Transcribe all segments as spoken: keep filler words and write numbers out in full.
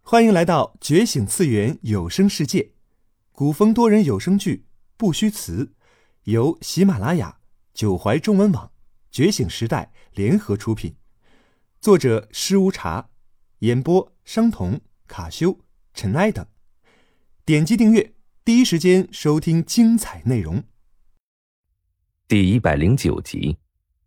欢迎来到觉醒次元有声世界，古风多人有声剧《不虚词》，由喜马拉雅、九怀中文网、觉醒时代联合出品，作者施无茶，演播商童、卡修、尘埃等。点击订阅，第一时间收听精彩内容。 第一百零九集。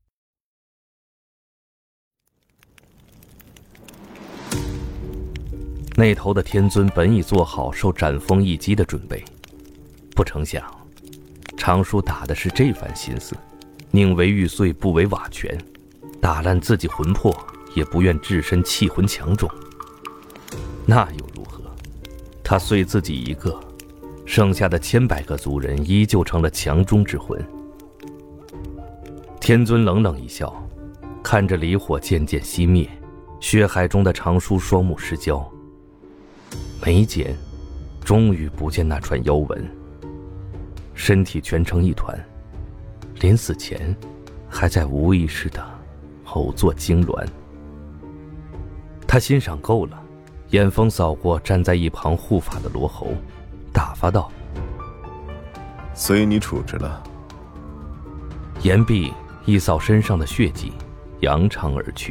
那头的天尊本已做好受斩风一击的准备，不成想常叔打的是这番心思，宁为玉碎不为瓦全，打烂自己魂魄也不愿置身气魂墙中。那又如何？他碎自己一个，剩下的千百个族人依旧成了墙中之魂。天尊冷冷一笑，看着离火渐渐熄灭，血海中的常叔双目失焦，眉间终于不见那串妖纹，身体蜷成一团，临死前还在无意识地偶作痉挛。他欣赏够了，眼风扫过站在一旁护法的罗侯，打发道： 随你处置了。 言毕一扫身上的血迹，扬长而去。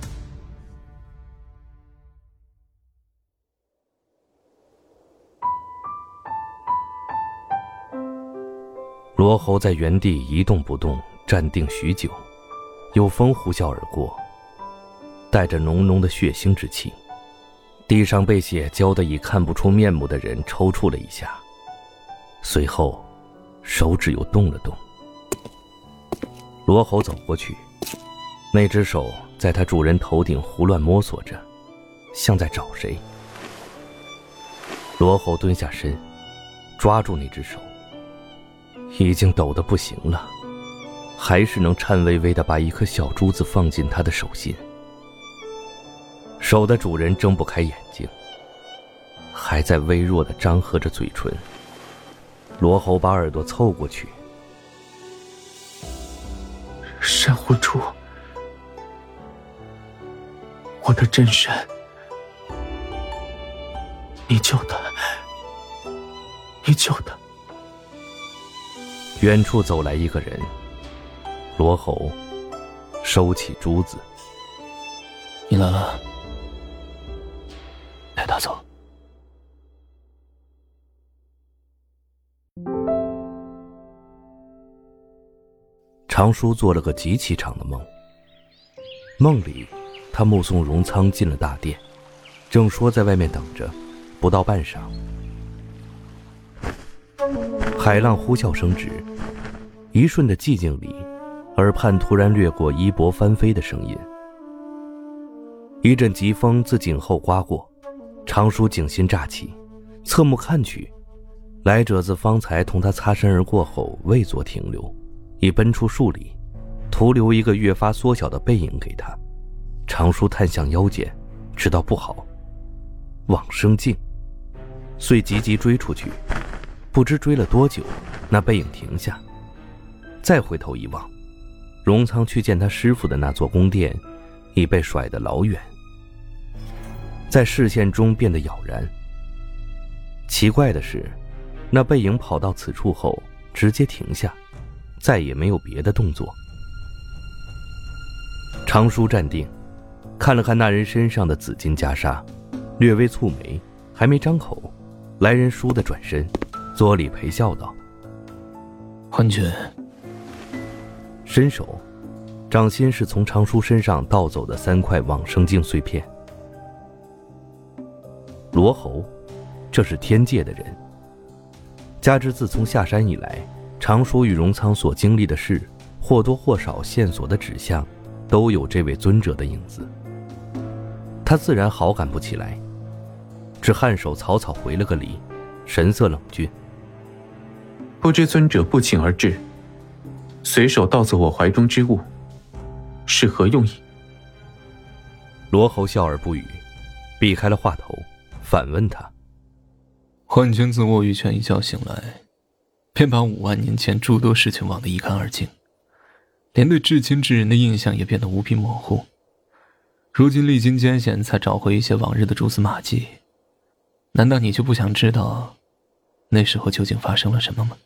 罗侯在原地一动不动，站定许久，有风呼啸而过，带着浓浓的血腥之气。地上被血浇得已看不出面目的人抽搐了一下，随后手指又动了动。罗侯走过去，那只手在他主人头顶胡乱摸索着，像在找谁。罗侯蹲下身，抓住那只手，已经抖得不行了，还是能颤巍巍地把一颗小珠子放进他的手心。手的主人睁不开眼睛，还在微弱地张合着嘴唇。罗侯把耳朵凑过去， 珊瑚珠，我的真身，你救的，你救的。 远处走来一个人，罗侯收起珠子。 你来了，带他走。 常叔做了个极其长的梦，梦里他目送荣仓进了大殿，正说在外面等着，不到半晌，海浪呼啸声止，一瞬的寂静里，耳畔突然掠过衣钵翻飞的声音。一阵疾风自颈后刮过，常叔警心乍起，侧目看去，来者自方才同他擦身而过后未作停留，已奔出数里，徒留一个越发缩小的背影给他。常叔探向腰间，知道不好，往生境，遂急急追出去。不知追了多久，那背影停下，再回头一望，荣仓去见他师父的那座宫殿已被甩得老远，在视线中变得杳然。奇怪的是，那背影跑到此处后直接停下，再也没有别的动作。常叔站定，看了看那人身上的紫金袈裟，略微蹙眉，还没张口，来人倏地转身，作礼陪笑道： 昏君。 伸手，掌心是从常叔身上盗走的三块往生镜碎片。罗侯，这是天界的人，加之自从下山以来，常叔与荣仓所经历的事，或多或少线索的指向都有这位尊者的影子，他自然好感不起来，只颔首草草回了个礼，神色冷峻。 不知尊者不请而至，随手盗走我怀中之物，是何用意？ 罗侯笑而不语，避开了话头，反问他： 昏君自卧玉泉一觉醒来，便把五万年前诸多事情忘得一干二净，连对至亲之人的印象也变得无比模糊。如今历经艰险，才找回一些往日的蛛丝马迹， 难道你就不想知道那时候究竟发生了什么吗？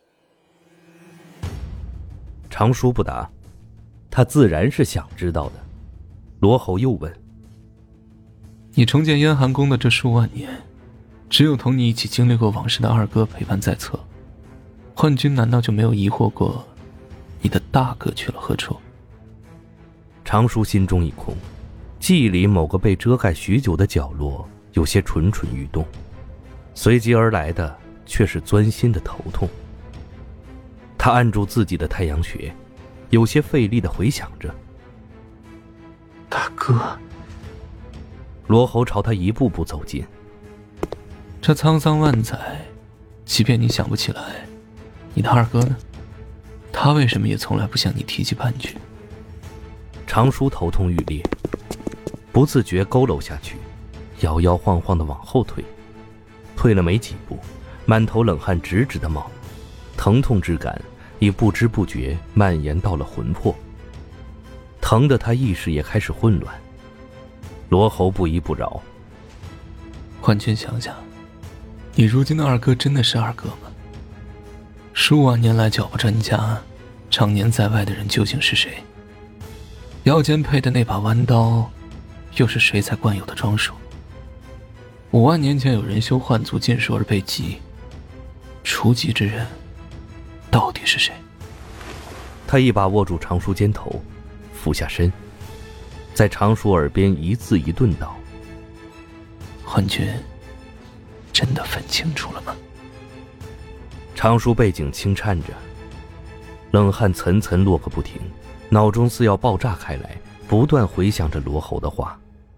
常叔不答，他自然是想知道的。罗侯又问： 你重建燕寒宫的这数万年，只有同你一起经历过往事的二哥陪伴在侧，幻君难道就没有疑惑过你的大哥去了何处？ 常叔心中一空，记忆里某个被遮盖许久的角落有些蠢蠢欲动，随即而来的却是钻心的头痛。他按住自己的太阳穴，有些费力地回想着。 大哥。 罗侯朝他一步步走近。 这沧桑万载，即便你想不起来，你的二哥呢？他为什么也从来不向你提起半句？ 常叔头痛欲裂，不自觉佝偻下去，摇摇晃晃地往后退。退了没几步，满头冷汗直直地冒，疼痛之感已不知不觉蔓延到了魂魄，疼得他意识也开始混乱。罗侯不依不饶： 幻君想想，你如今的二哥真的是二哥吗？数万年来脚不沾家，常年在外的人究竟是谁？腰间配的那把弯刀，又是谁才惯有的装束？五万年前有人修幻族禁术而被击，除籍之人到底是谁？ 他一把握住常叔肩头，俯下身，在常叔耳边一字一顿道： 幻君真的分清楚了吗？ 常叔背颈轻颤着，冷汗涔涔落个不停，脑中似要爆炸开来，不断回想着罗侯的话。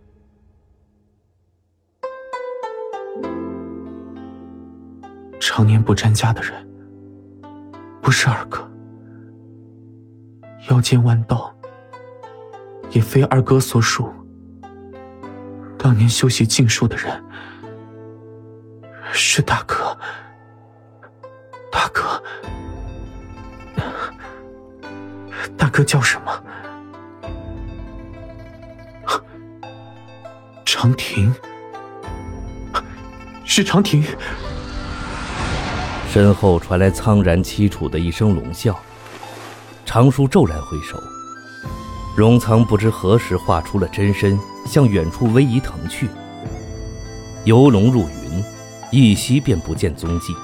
常年不沾家的人，不是二哥；腰间弯刀，也非二哥所属。当年修习禁术的人，是大哥。大哥，大哥叫什么？长亭，是长亭。 身后传来苍然凄楚的一声龙啸，常叔骤然挥手，荣苍不知何时化出了真身，向远处逶迤腾去。游龙入云，一息便不见踪迹。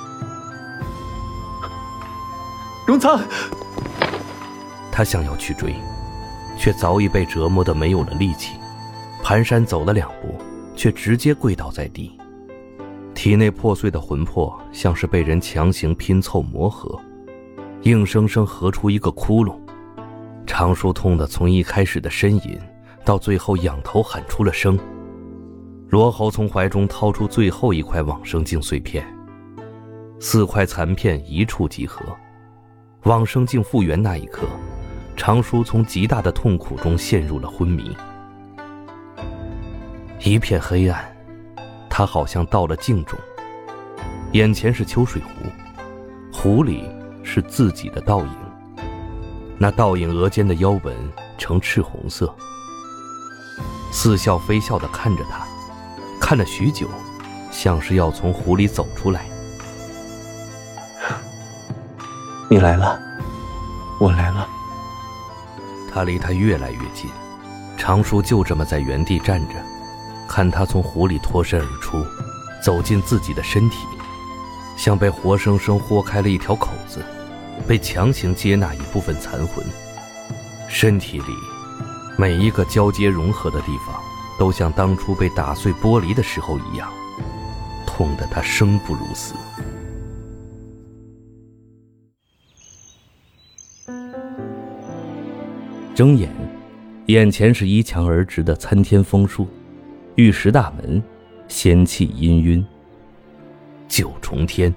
荣苍， 他想要去追，却早已被折磨得没有了力气，蹒跚走了两步，却直接跪倒在地。体内破碎的魂魄像是被人强行拼凑磨合，硬生生合出一个窟窿。常叔痛得从一开始的呻吟，到最后仰头喊出了声。罗侯从怀中掏出最后一块往生镜碎片，四块残片一触即合。往生镜复原那一刻，常叔从极大的痛苦中陷入了昏迷。一片黑暗，他好像到了镜中，眼前是秋水湖，湖里是自己的倒影，那倒影额间的腰纹呈赤红色，似笑非笑地看着他，看了许久，像是要从湖里走出来。 你来了，我来了。 他离他越来越近，常叔就这么在原地站着，看他从湖里脱身而出，走进自己的身体，像被活生生豁开了一条口子，被强行接纳一部分残魂。身体里每一个交接融合的地方，都像当初被打碎剥离的时候一样，痛得他生不如死。睁眼，眼前是依墙而直的参天枫树，玉石大门，仙气氤氲。九重天。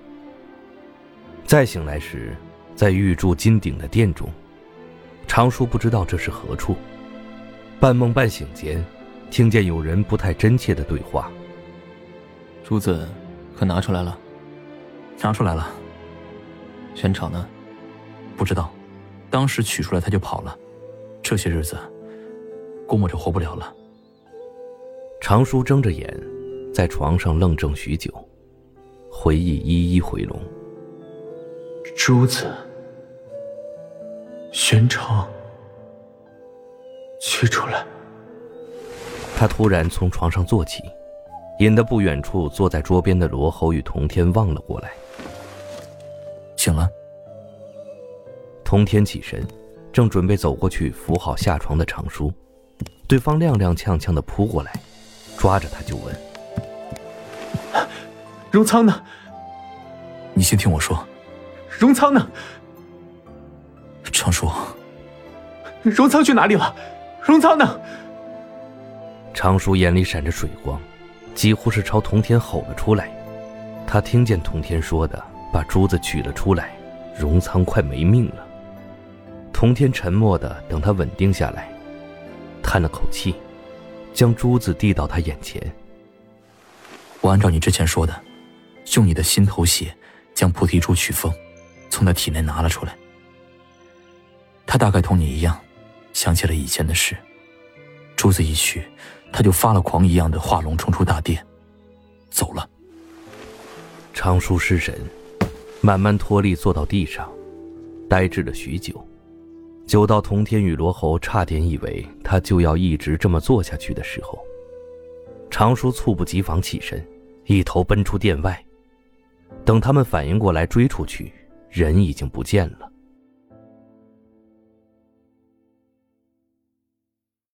再醒来时，在玉柱金顶的殿中，常叔不知道这是何处。半梦半醒间，听见有人不太真切的对话。 珠子可拿出来了？ 拿出来了。 玄草呢？ 不知道，当时取出来他就跑了。这些日子估摸着活不了了。 常叔睁着眼， 在床上愣怔许久，回忆一一回笼。 珠子，玄城，取出来。 他突然从床上坐起，引得不远处坐在桌边的罗侯与童天望了过来。 醒了。 童天起身，正准备走过去扶好下床的长叔，对方踉踉跄跄地扑过来，抓着他就问： 荣仓呢？ 你先听我说。 荣仓呢？ 长叔。 荣仓去哪里了？荣仓呢？ 长叔眼里闪着水光，几乎是朝童天吼了出来。他听见童天说的，把珠子取了出来，荣仓快没命了。童天沉默地等他稳定下来，叹了口气，将珠子递到他眼前。 我按照你之前说的，用你的心头血将菩提珠取封，从他体内拿了出来。他大概同你一样，想起了以前的事。珠子一取，他就发了狂一样的化龙冲出大殿，走了。 长叔失神，慢慢脱力坐到地上，呆滞了许久，久到童天与罗侯差点以为他就要一直这么坐下去的时候，长叔猝不及防起身，一头奔出殿外。等他们反应过来追出去，人已经不见了。